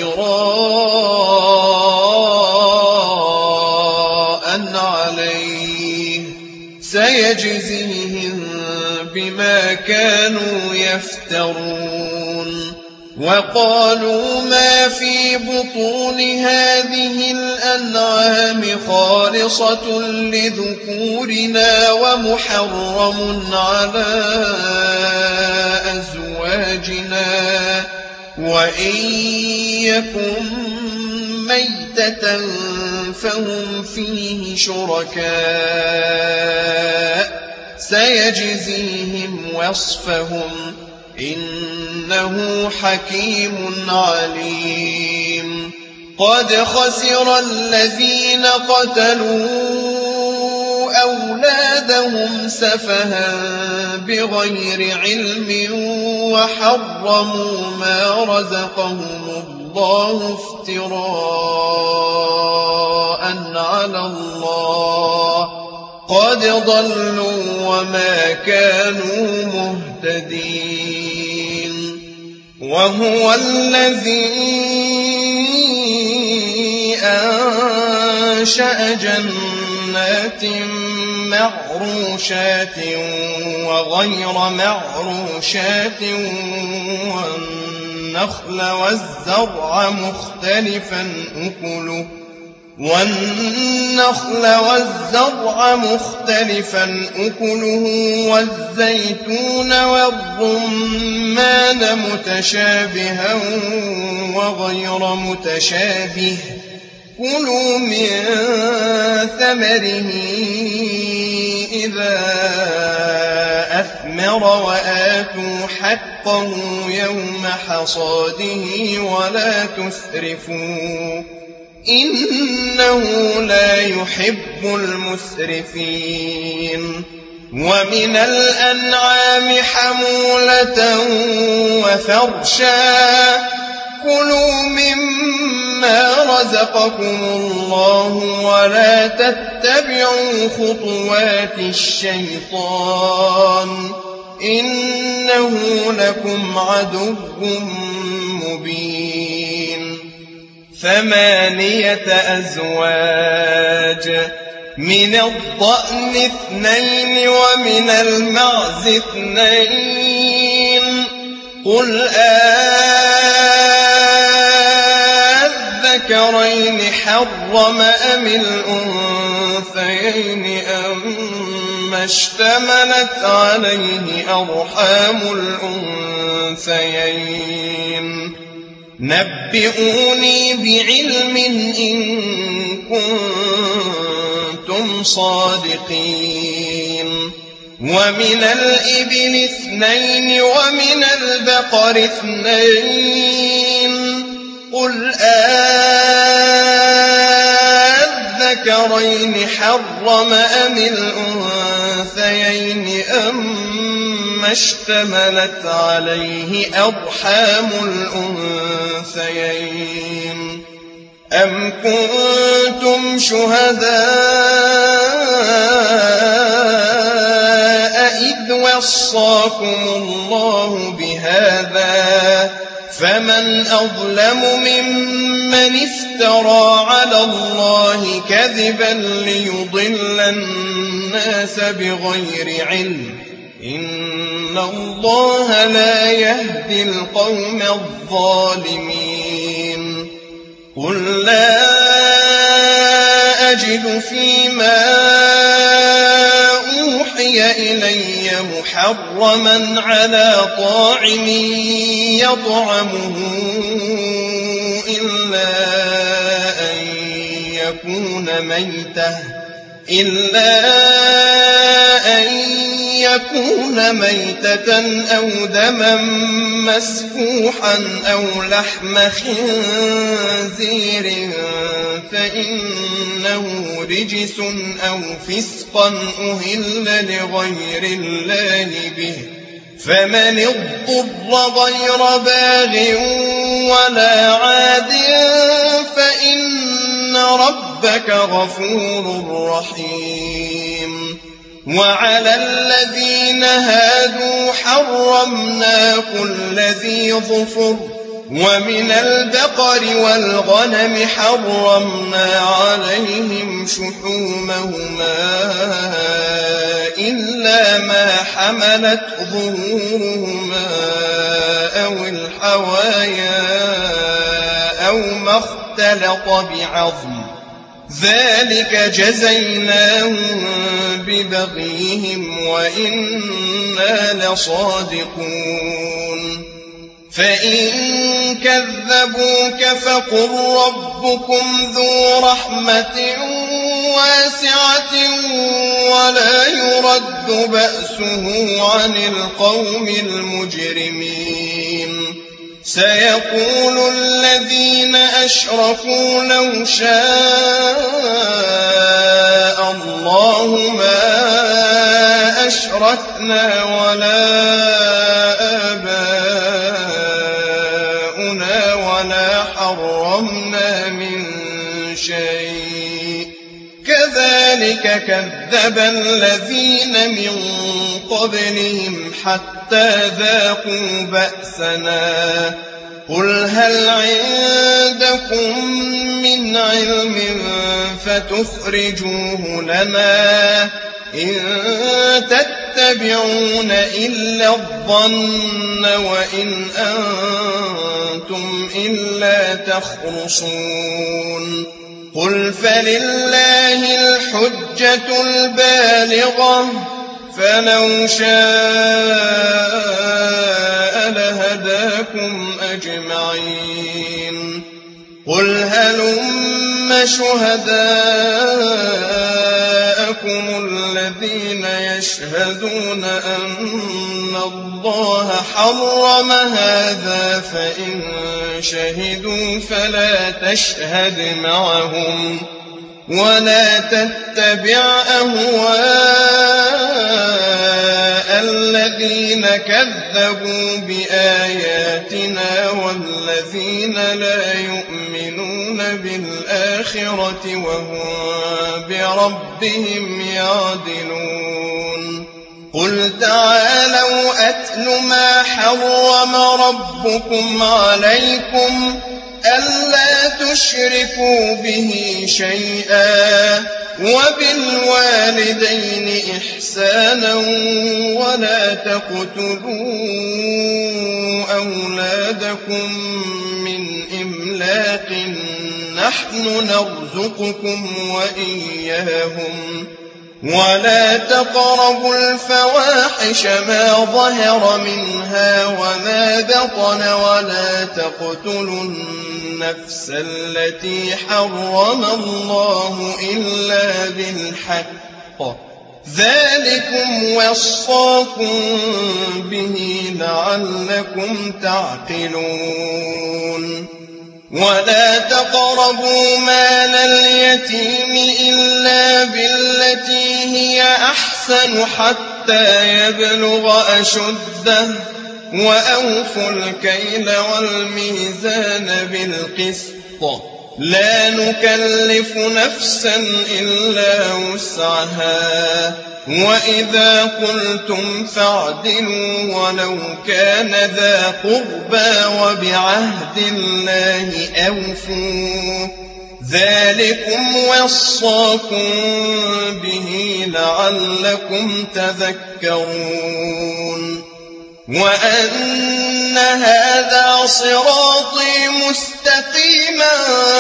افتراء عليه سيجزيهم بما كانوا يفترون. وقالوا ما في بطون هذه الأنعام خالصة لذكورنا ومحرم على أزواجنا وإن يكن ميتة فهم فيه شركاء سيجزيهم وصفهم إنه حكيم عليم. قد خسر الذين قتلوا أولادهم سفها بغير علم وحرموا ما رزقهم الله افتراء على الله قد ضلوا وما كانوا مهتدين. وهو الذي أنشأ جنات معروشات وغير معروشات والنخل والزرع مختلفا أكله والزيتون والرمان متشابها وغير متشابه كلوا من ثمره إذا أثمر وآتوا حقه يوم حصاده ولا تسرفوا إنه لا يحب المسرفين. ومن الأنعام حمولة وفرشا كلوا مما رزقكم الله ولا تتبعوا خطوات الشيطان إنه لكم عدو مبين. 8 أزواج من الضأن 2 ومن المعز 2 قل أذكرين حرم أم الأنثيين أما اشتملت عليه أرحام الأنثيين نبئوني بعلم إن كنتم صادقين. ومن الإبل 2 ومن البقر 2 قل أذكرين حرم أم الأنثيين أما اشتملت عليه أرحام الأنثيين أم كنتم شهداء إذ وصاكم الله بهذا فمن أظلم ممن افترى على الله كذبا ليضل الناس بغير علم إن الله لا يهدي القوم الظالمين. قل لا أجد فيما أوحي إلي محرما على طاعم يطعمه إلا أن يكون ميتة أو دما مسفوحا أو لحم خنزير فإنه رجس أو فسقا أهل لغير الله به فمن اضطر غير باغ ولا عاد فإن ربه ربك غفور رحيم وعلى الذين هادوا حرمنا كل ذي ظفر ومن البقر والغنم حرمنا عليهم شحومهما إلا ما حملت ظهورهما أو الحوايا أو ما اختلط بعظم ذلك جزيناهم ببغيهم وإنا لصادقون فإن كذبوك فقل ربكم ذو رحمة واسعة ولا يرد بأسه عن القوم المجرمين سيقول الذين أشركوا لو شاء الله ما أشركنا ولا آباؤنا ولا حرمنا من شيء كذلك كذب الذين من قبلهم حتى ذاقوا بأسنا قل هل عندكم من علم فتخرجوه لنا إن تتبعون إلا الظن وإن أنتم إلا تخرصون قل فلله الحجة البالغة فلو شاء لهداكم أجمعين قل هلم شهداءكم الذين يشهدون أن الله حرم هذا فإن شهدوا فلا تشهد معهم ولا تتبع أهواء الذين كذبوا بآياتنا والذين لا يؤمنون بالآخرة وهم بربهم يعدلون قل تعالوا أتل ما حرم ربكم عليكم ألا تشركوا به شيئا وبالوالدين إحسانا ولا تقتلوا أولادكم من إملاق نحن نرزقكم وإياهم ولا تقربوا الفواحش ما ظهر منها وما بطن ولا تقتلوا النفس التي حرم الله إلا بالحق ذلكم وصاكم به لعلكم تعقلون ولا تقربوا مال اليتيم إلا بالتي هي أحسن حتى يبلغ أشده وأوفوا الكيل والميزان بالقسط لا نكلف نفسا إلا وسعها وإذا قلتم فاعدلوا ولو كان ذا قربى وبعهد الله أوفوا ذلكم وصاكم به لعلكم تذكرون وأن هذا صراطي مستقيما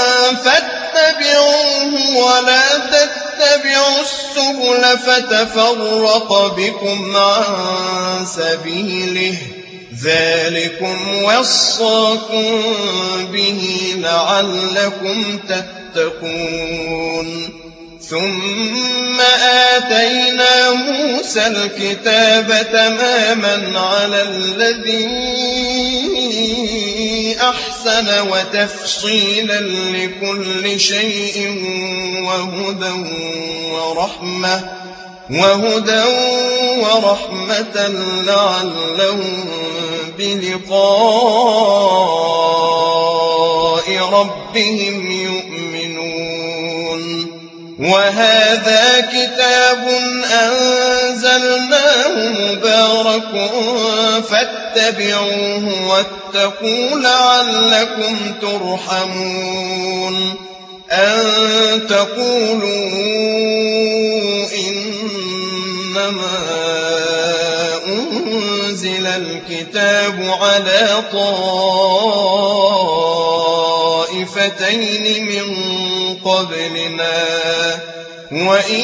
فاتبعوه ولا تتبعوا السبل فتفرق بكم عن سبيله ذلكم وصاكم به لعلكم تتقون ثم آتينا موسى الكتاب تماما على الذي أحسن وتفصيلا لكل شيء وهدى ورحمة لعلهم بلقاء ربهم يؤمنون وهذا كتاب أنزلناه مبارك فاتبعوه واتقوا لعلكم ترحمون أن تقولوا إنما أنزل الكتاب على طائفتين من قبلنا وإن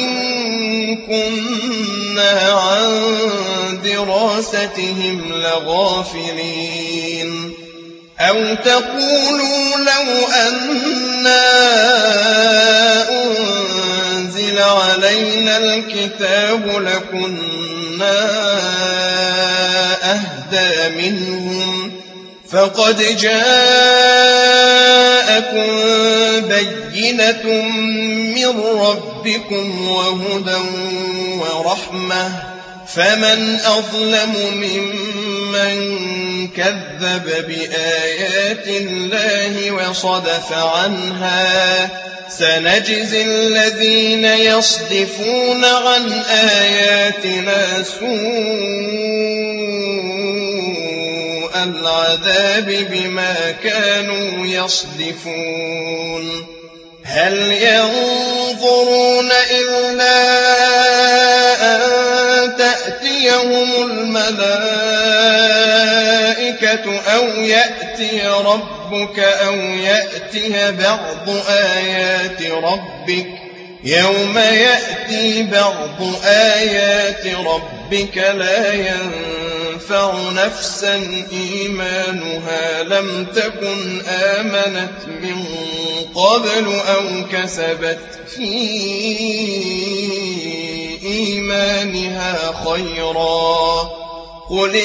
كنا عن دراستهم لغافلين أو تقولوا لو أنا أنزل علينا الكتاب لكنا أهدى منهم فقد جاءكم بينة من ربكم وهدى ورحمة فمن أظلم ممن كذب بآيات الله وصدف عنها سنجزي الذين يصدفون عن آياتنا سوء العذاب بما كانوا يصدفون هل ينظرون إلا أن تأتيهم الملائكة أو يأتي ربك أو يأتي بعض آيات ربك يوم يأتي بعض آيات ربك لا ينفع نفسا إيمانها لم تكن آمنت من قبل أو كسبت في إيمانها خيرا قل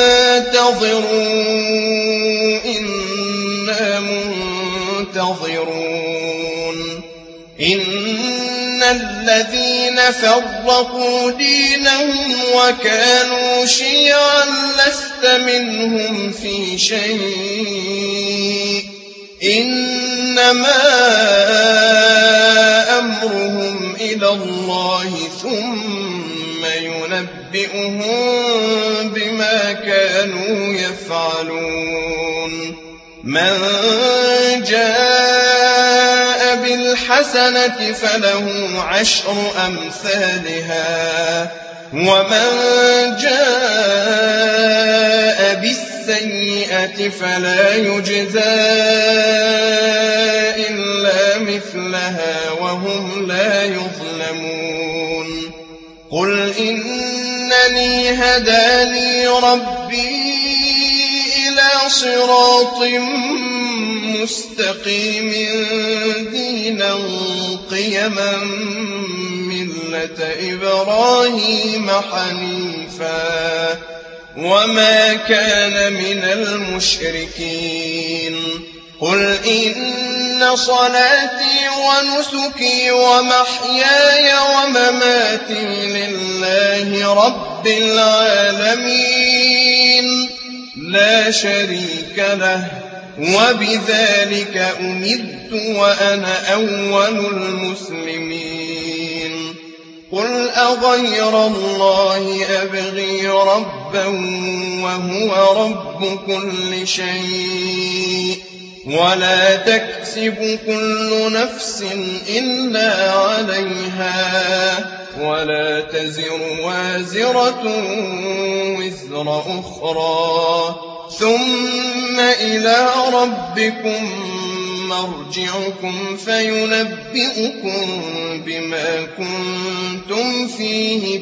انتظروا إنا منتظرون إن الذين فرقوا دينهم وكانوا شيعا لست منهم في شيء إنما أمرهم إلى الله ثم ينبئهم بما كانوا يفعلون من جاء بالحسنة فله 10 أمثالها ومن جاء بالسيئة فلا يجزى إلا مثلها وهم لا يظلمون قل إنني هداني ربي إلى صراط مستقيم دينا قيما ملة إبراهيم حنيفا وما كان من المشركين قل إن صلاتي ونسكي ومحياي ومماتي لله رب العالمين لا شريك له وبذلك أمرت وأنا أول المسلمين قل أغير الله أبغي ربا وهو رب كل شيء ولا تكسب كل نفس إلا عليها ولا تزر وازرة وزر أخرى ثم إلى ربكم مرجعكم فينبئكم بما كنتم فيه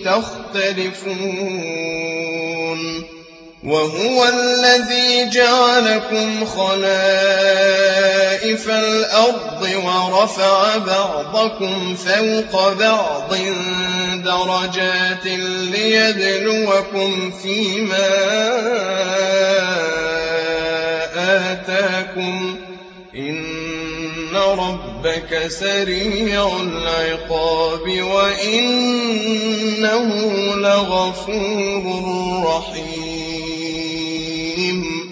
تختلفون وهو الذي جعلكم خلائف الأرض ورفع بعضكم فوق بعض درجات ليبلوكم فيما آتاكم إن ربك سريع العقاب وإنه لغفور رحيم